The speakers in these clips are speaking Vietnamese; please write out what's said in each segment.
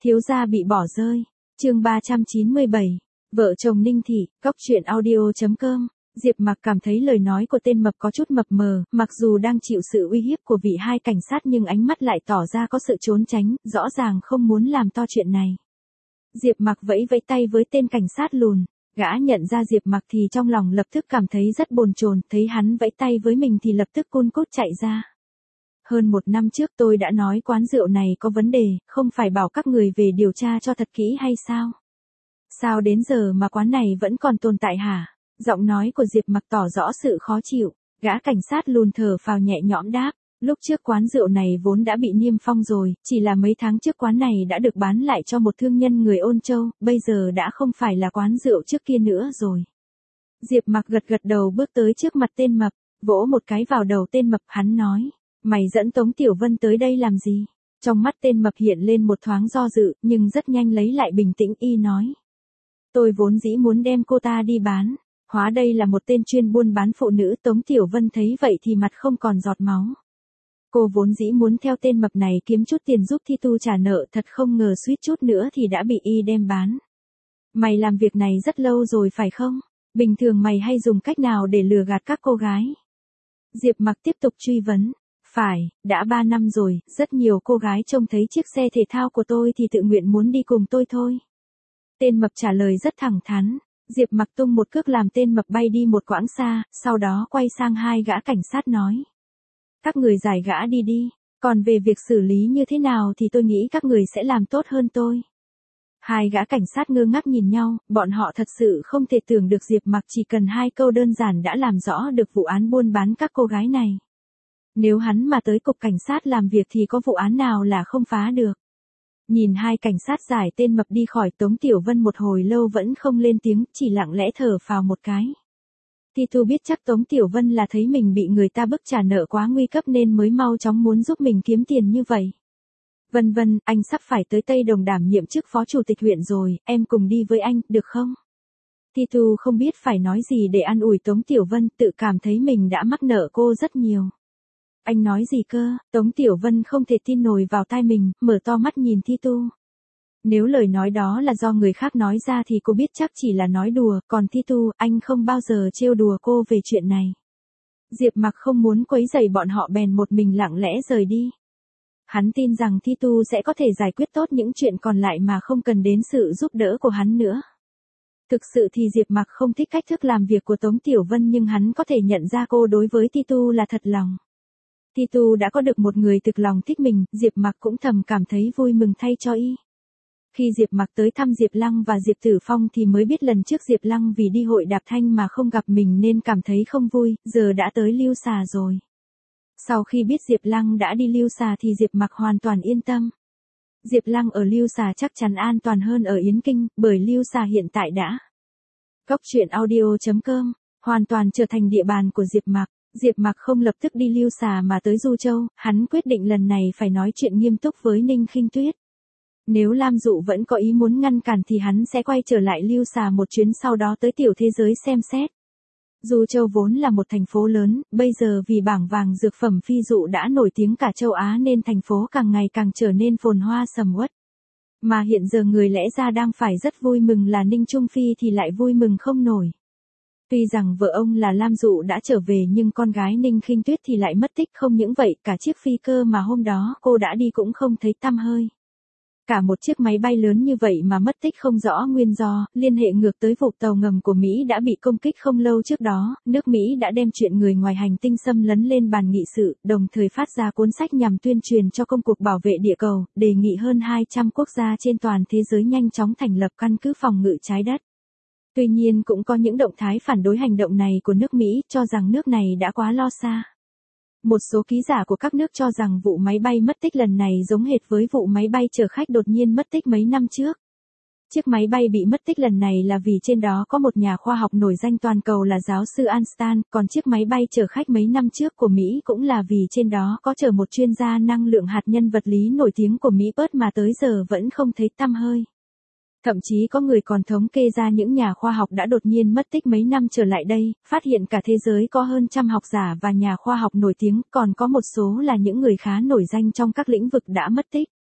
Thiếu gia bị bỏ rơi. Chương 397. Vợ chồng Ninh Thị, Cóc truyện audio.com. Diệp Mặc cảm thấy lời nói của tên mập có chút mập mờ, mặc dù đang chịu sự uy hiếp của vị hai cảnh sát nhưng ánh mắt lại tỏ ra có sự trốn tránh, rõ ràng không muốn làm to chuyện này. Diệp Mặc vẫy vẫy tay với tên cảnh sát lùn, gã nhận ra Diệp Mặc thì trong lòng lập tức cảm thấy rất bồn chồn, thấy hắn vẫy tay với mình thì lập tức cun cút chạy ra. Hơn 1 năm trước tôi đã nói quán rượu này có vấn đề, không phải bảo các người về điều tra cho thật kỹ hay sao? Sao đến giờ mà quán này vẫn còn tồn tại hả? Giọng nói của Diệp Mặc tỏ rõ sự khó chịu, gã cảnh sát lùn thở phào nhẹ nhõm đáp, lúc trước quán rượu này vốn đã bị niêm phong rồi, chỉ là mấy tháng trước quán này đã được bán lại cho một thương nhân người Ôn Châu, bây giờ đã không phải là quán rượu trước kia nữa rồi. Diệp Mặc gật gật đầu bước tới trước mặt tên mập, vỗ một cái vào đầu tên mập, hắn nói, mày dẫn Tống Tiểu Vân tới đây làm gì? Trong mắt tên mập hiện lên một thoáng do dự, nhưng rất nhanh lấy lại bình tĩnh y nói. Tôi vốn dĩ muốn đem cô ta đi bán. Hóa đây là một tên chuyên buôn bán phụ nữ. Tống Tiểu Vân thấy vậy thì mặt không còn giọt máu. Cô vốn dĩ muốn theo tên mập này kiếm chút tiền giúp Thi Tu trả nợ, thật không ngờ suýt chút nữa thì đã bị y đem bán. Mày làm việc này rất lâu rồi phải không? Bình thường mày hay dùng cách nào để lừa gạt các cô gái? Diệp Mặc tiếp tục truy vấn. Phải, đã 3 năm rồi, rất nhiều cô gái trông thấy chiếc xe thể thao của tôi thì tự nguyện muốn đi cùng tôi thôi. Tên mập trả lời rất thẳng thắn. Diệp Mặc tung một cước làm tên mập bay đi một quãng xa, sau đó quay sang hai gã cảnh sát nói. Các người giải gã đi đi, còn về việc xử lý như thế nào thì tôi nghĩ các người sẽ làm tốt hơn tôi. Hai gã cảnh sát ngơ ngác nhìn nhau, bọn họ thật sự không thể tưởng được Diệp Mặc chỉ cần 2 câu đơn giản đã làm rõ được vụ án buôn bán các cô gái này. Nếu hắn mà tới cục cảnh sát làm việc thì có vụ án nào là không phá được. Nhìn hai cảnh sát giải tên mập đi khỏi, Tống Tiểu Vân một hồi lâu vẫn không lên tiếng, chỉ lặng lẽ thở phào một cái. Thi Tu biết chắc Tống Tiểu Vân là thấy mình bị người ta bức trả nợ quá nguy cấp nên mới mau chóng muốn giúp mình kiếm tiền như vậy. Vân Vân, anh sắp phải tới Tây Đồng đảm nhiệm chức phó chủ tịch huyện rồi, em cùng đi với anh, được không? Thi Tu không biết phải nói gì để an ủi Tống Tiểu Vân, tự cảm thấy mình đã mắc nợ cô rất nhiều. Anh nói gì cơ? Tống Tiểu Vân không thể tin nổi vào tai mình, mở to mắt nhìn Thi Tu. Nếu lời nói đó là do người khác nói ra thì cô biết chắc chỉ là nói đùa, còn Thi Tu, anh không bao giờ trêu đùa cô về chuyện này. Diệp Mặc không muốn quấy rầy bọn họ bèn một mình lặng lẽ rời đi. Hắn tin rằng Thi Tu sẽ có thể giải quyết tốt những chuyện còn lại mà không cần đến sự giúp đỡ của hắn nữa. Thực sự thì Diệp Mặc không thích cách thức làm việc của Tống Tiểu Vân nhưng hắn có thể nhận ra cô đối với Thi Tu là thật lòng. Thi Tu đã có được một người thực lòng thích mình, Diệp Mặc cũng thầm cảm thấy vui mừng thay cho y. Khi Diệp Mặc tới thăm Diệp Lăng và Diệp Tử Phong thì mới biết lần trước Diệp Lăng vì đi hội đạp thanh mà không gặp mình nên cảm thấy không vui, giờ đã tới Lưu Xà rồi. Sau khi biết Diệp Lăng đã đi Lưu Xà thì Diệp Mặc hoàn toàn yên tâm. Diệp Lăng ở Lưu Xà chắc chắn an toàn hơn ở Yến Kinh, bởi Lưu Xà hiện tại đã. Cóc truyện audio.com, hoàn toàn trở thành địa bàn của Diệp Mặc. Diệp Mặc không lập tức đi Lưu Xà mà tới Du Châu, hắn quyết định lần này phải nói chuyện nghiêm túc với Ninh Khinh Tuyết. Nếu Lam Dụ vẫn có ý muốn ngăn cản thì hắn sẽ quay trở lại Lưu Xà một chuyến sau đó tới tiểu thế giới xem xét. Du Châu vốn là một thành phố lớn, bây giờ vì bảng vàng dược phẩm phi dụ đã nổi tiếng cả châu Á nên thành phố càng ngày càng trở nên phồn hoa sầm uất. Mà hiện giờ người lẽ ra đang phải rất vui mừng là Ninh Trung Phi thì lại vui mừng không nổi. Tuy rằng vợ ông là Lam Dụ đã trở về nhưng con gái Ninh Khinh Tuyết thì lại mất tích, không những vậy cả chiếc phi cơ mà hôm đó cô đã đi cũng không thấy tăm hơi. Cả một chiếc máy bay lớn như vậy mà mất tích không rõ nguyên do, liên hệ ngược tới vụ tàu ngầm của Mỹ đã bị công kích không lâu trước đó, nước Mỹ đã đem chuyện người ngoài hành tinh xâm lấn lên bàn nghị sự, đồng thời phát ra cuốn sách nhằm tuyên truyền cho công cuộc bảo vệ địa cầu, đề nghị hơn 200 quốc gia trên toàn thế giới nhanh chóng thành lập căn cứ phòng ngự trái đất. Tuy nhiên cũng có những động thái phản đối hành động này của nước Mỹ, cho rằng nước này đã quá lo xa. Một số ký giả của các nước cho rằng vụ máy bay mất tích lần này giống hệt với vụ máy bay chở khách đột nhiên mất tích mấy năm trước. Chiếc máy bay bị mất tích lần này là vì trên đó có một nhà khoa học nổi danh toàn cầu là giáo sư Einstein, còn chiếc máy bay chở khách mấy năm trước của Mỹ cũng là vì trên đó có chở một chuyên gia năng lượng hạt nhân vật lý nổi tiếng của Mỹ Bớt mà tới giờ vẫn không thấy tăm hơi. Thậm chí có người còn thống kê ra những nhà khoa học đã đột nhiên mất tích mấy năm trở lại đây, phát hiện cả thế giới có hơn trăm học giả và nhà khoa học nổi tiếng, còn có một số là những người khá nổi danh trong các lĩnh vực đã mất tích.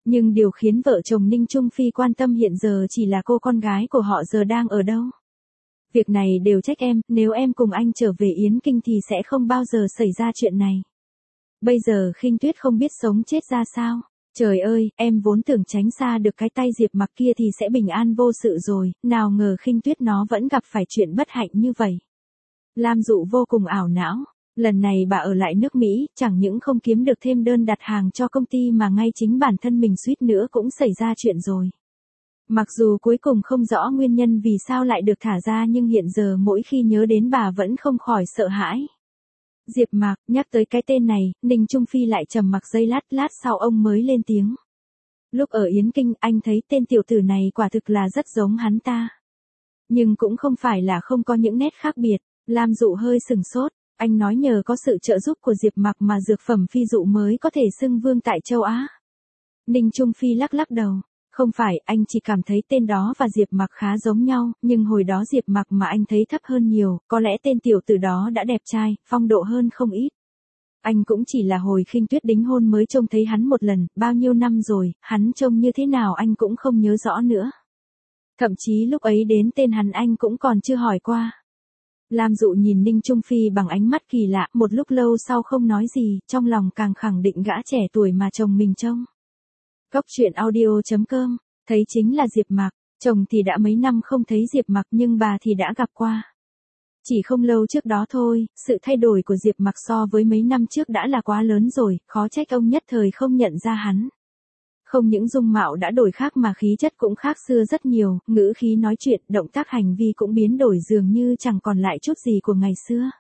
Nhưng điều khiến vợ chồng Ninh Trung Phi quan tâm hiện giờ chỉ là cô con gái của họ giờ đang ở đâu. Việc này đều trách em, nếu em cùng anh trở về Yến Kinh thì sẽ không bao giờ xảy ra chuyện này. Bây giờ Khinh Tuyết không biết sống chết ra sao. Trời ơi, em vốn tưởng tránh xa được cái tay Diệp Mặc kia thì sẽ bình an vô sự rồi, nào ngờ Khinh Tuyết nó vẫn gặp phải chuyện bất hạnh như vậy. Lam Dụ vô cùng ảo não. Lần này bà ở lại nước Mỹ, chẳng những không kiếm được thêm đơn đặt hàng cho công ty mà ngay chính bản thân mình suýt nữa cũng xảy ra chuyện rồi. Mặc dù cuối cùng không rõ nguyên nhân vì sao lại được thả ra nhưng hiện giờ mỗi khi nhớ đến bà vẫn không khỏi sợ hãi. Diệp Mạc, nhắc tới cái tên này, Ninh Trung Phi lại trầm mặc giây lát sau ông mới lên tiếng. Lúc ở Yến Kinh anh thấy tên tiểu tử này quả thực là rất giống hắn ta. Nhưng cũng không phải là không có những nét khác biệt. Lam Dụ hơi sừng sốt, anh nói nhờ có sự trợ giúp của Diệp Mạc mà dược phẩm phi dụ mới có thể xưng vương tại châu Á. Ninh Trung Phi lắc đầu. Không phải, anh chỉ cảm thấy tên đó và Diệp Mặc khá giống nhau, nhưng hồi đó Diệp Mặc mà anh thấy thấp hơn nhiều, có lẽ tên tiểu tử đó đã đẹp trai, phong độ hơn không ít. Anh cũng chỉ là hồi Khinh Tuyết đính hôn mới trông thấy hắn một lần, bao nhiêu năm rồi, hắn trông như thế nào anh cũng không nhớ rõ nữa. Thậm chí lúc ấy đến tên hắn anh cũng còn chưa hỏi qua. Lam Dụ nhìn Ninh Trung Phi bằng ánh mắt kỳ lạ, một lúc lâu sau không nói gì, trong lòng càng khẳng định gã trẻ tuổi mà chồng mình trông. Góc truyện audio.com, thấy chính là Diệp Mặc, chồng thì đã mấy năm không thấy Diệp Mặc nhưng bà thì đã gặp qua. Chỉ không lâu trước đó thôi, sự thay đổi của Diệp Mặc so với mấy năm trước đã là quá lớn rồi, khó trách ông nhất thời không nhận ra hắn. Không những dung mạo đã đổi khác mà khí chất cũng khác xưa rất nhiều, ngữ khí nói chuyện, động tác hành vi cũng biến đổi dường như chẳng còn lại chút gì của ngày xưa.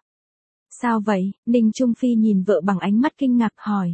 Sao vậy? Ninh Trung Phi nhìn vợ bằng ánh mắt kinh ngạc hỏi.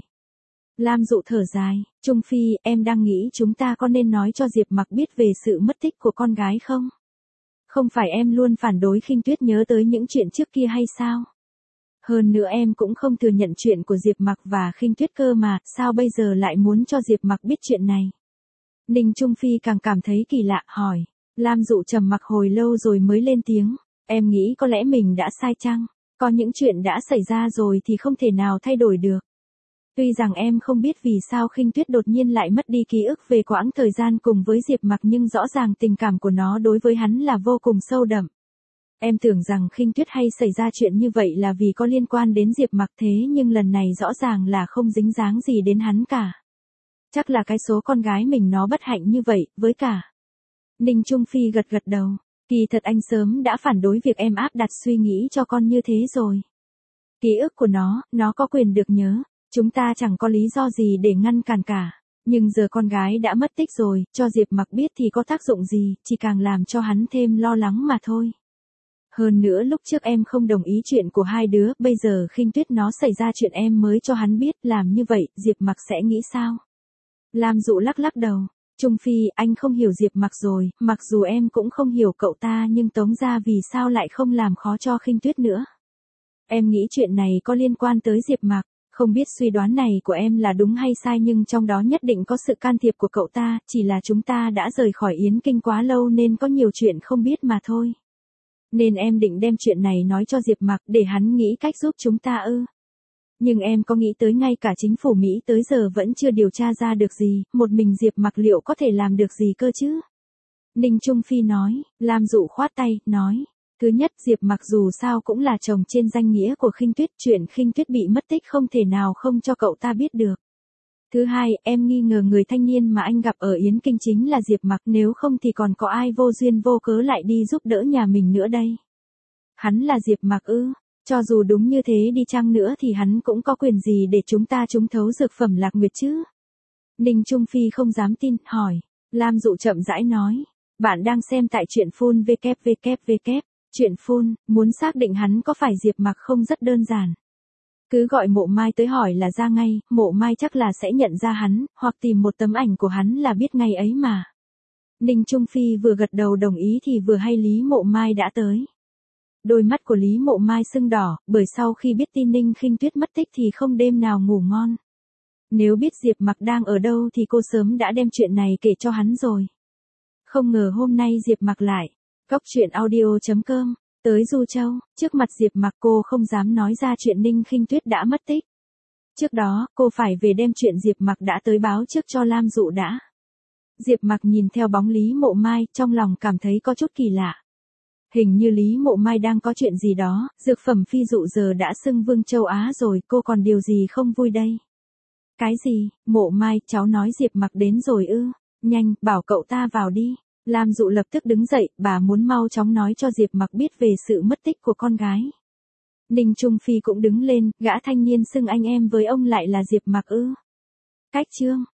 Lam Dụ thở dài, Trung Phi, em đang nghĩ chúng ta có nên nói cho Diệp Mặc biết về sự mất tích của con gái không? Không phải em luôn phản đối Khinh Tuyết nhớ tới những chuyện trước kia hay sao? Hơn nữa em cũng không thừa nhận chuyện của Diệp Mặc và Khinh Tuyết cơ mà, sao bây giờ lại muốn cho Diệp Mặc biết chuyện này? Ninh Trung Phi càng cảm thấy kỳ lạ, hỏi. Lam Dụ trầm mặc hồi lâu rồi mới lên tiếng, em nghĩ có lẽ mình đã sai chăng? Có những chuyện đã xảy ra rồi thì không thể nào thay đổi được. Tuy rằng em không biết vì sao Khinh Tuyết đột nhiên lại mất đi ký ức về quãng thời gian cùng với Diệp Mặc nhưng rõ ràng tình cảm của nó đối với hắn là vô cùng sâu đậm. Em tưởng rằng Khinh Tuyết hay xảy ra chuyện như vậy là vì có liên quan đến Diệp Mặc thế nhưng lần này rõ ràng là không dính dáng gì đến hắn cả. Chắc là cái số con gái mình nó bất hạnh như vậy, với cả. Ninh Trung Phi gật đầu. Kỳ thật anh sớm đã phản đối việc em áp đặt suy nghĩ cho con như thế rồi. Ký ức của nó có quyền được nhớ. Chúng ta chẳng có lý do gì để ngăn cản cả. Nhưng giờ con gái đã mất tích rồi, cho Diệp Mặc biết thì có tác dụng gì, chỉ càng làm cho hắn thêm lo lắng mà thôi. Hơn nữa lúc trước em không đồng ý chuyện của hai đứa, bây giờ Khinh Tuyết nó xảy ra chuyện em mới cho hắn biết, làm như vậy, Diệp Mặc sẽ nghĩ sao? Lam Dụ lắc đầu. Trung Phi, anh không hiểu Diệp Mặc rồi, mặc dù em cũng không hiểu cậu ta nhưng tống ra vì sao lại không làm khó cho Khinh Tuyết nữa. Em nghĩ chuyện này có liên quan tới Diệp Mặc. Không biết suy đoán này của em là đúng hay sai nhưng trong đó nhất định có sự can thiệp của cậu ta, chỉ là chúng ta đã rời khỏi Yến Kinh quá lâu nên có nhiều chuyện không biết mà thôi. Nên em định đem chuyện này nói cho Diệp Mặc để hắn nghĩ cách giúp chúng ta ư. Nhưng em có nghĩ tới ngay cả chính phủ Mỹ tới giờ vẫn chưa điều tra ra được gì, một mình Diệp Mặc liệu có thể làm được gì cơ chứ? Ninh Trung Phi nói, Lam Dụ khoát tay, nói. Thứ nhất, Diệp Mặc dù sao cũng là chồng trên danh nghĩa của Khinh Tuyết, chuyện Khinh Tuyết bị mất tích không thể nào không cho cậu ta biết được. Thứ hai, em nghi ngờ người thanh niên mà anh gặp ở Yến Kinh chính là Diệp Mặc, nếu không thì còn có ai vô duyên vô cớ lại đi giúp đỡ nhà mình nữa đây. Hắn là Diệp Mặc ư? Cho dù đúng như thế đi chăng nữa thì hắn cũng có quyền gì để chúng ta trúng thấu dược phẩm Lạc Nguyệt chứ? Ninh Trung Phi không dám tin, hỏi. Lam Dụ chậm rãi nói. Bạn đang xem tại truyện phun www. Chuyện phun, muốn xác định hắn có phải Diệp Mặc không rất đơn giản. Cứ gọi Mộ Mai tới hỏi là ra ngay, Mộ Mai chắc là sẽ nhận ra hắn, hoặc tìm một tấm ảnh của hắn là biết ngay ấy mà. Ninh Trung Phi vừa gật đầu đồng ý thì vừa hay Lý Mộ Mai đã tới. Đôi mắt của Lý Mộ Mai sưng đỏ, bởi sau khi biết tin Ninh Khinh Tuyết mất tích thì không đêm nào ngủ ngon. Nếu biết Diệp Mặc đang ở đâu thì cô sớm đã đem chuyện này kể cho hắn rồi. Không ngờ hôm nay Diệp Mặc lại. Góc truyện audio.com, tới Du Châu, trước mặt Diệp Mặc cô không dám nói ra chuyện Ninh Khinh Tuyết đã mất tích. Trước đó, cô phải về đem chuyện Diệp Mặc đã tới báo trước cho Lam Dụ đã. Diệp Mặc nhìn theo bóng Lý Mộ Mai, trong lòng cảm thấy có chút kỳ lạ. Hình như Lý Mộ Mai đang có chuyện gì đó, dược phẩm phi dụ giờ đã xưng Vương Châu Á rồi, cô còn điều gì không vui đây? Cái gì, Mộ Mai, cháu nói Diệp Mặc đến rồi ư? Nhanh, bảo cậu ta vào đi. Lam Dụ lập tức đứng dậy, bà muốn mau chóng nói cho Diệp Mặc biết về sự mất tích của con gái. Ninh Trung Phi cũng đứng lên, gã thanh niên xưng anh em với ông lại là Diệp Mặc ư? Cách chương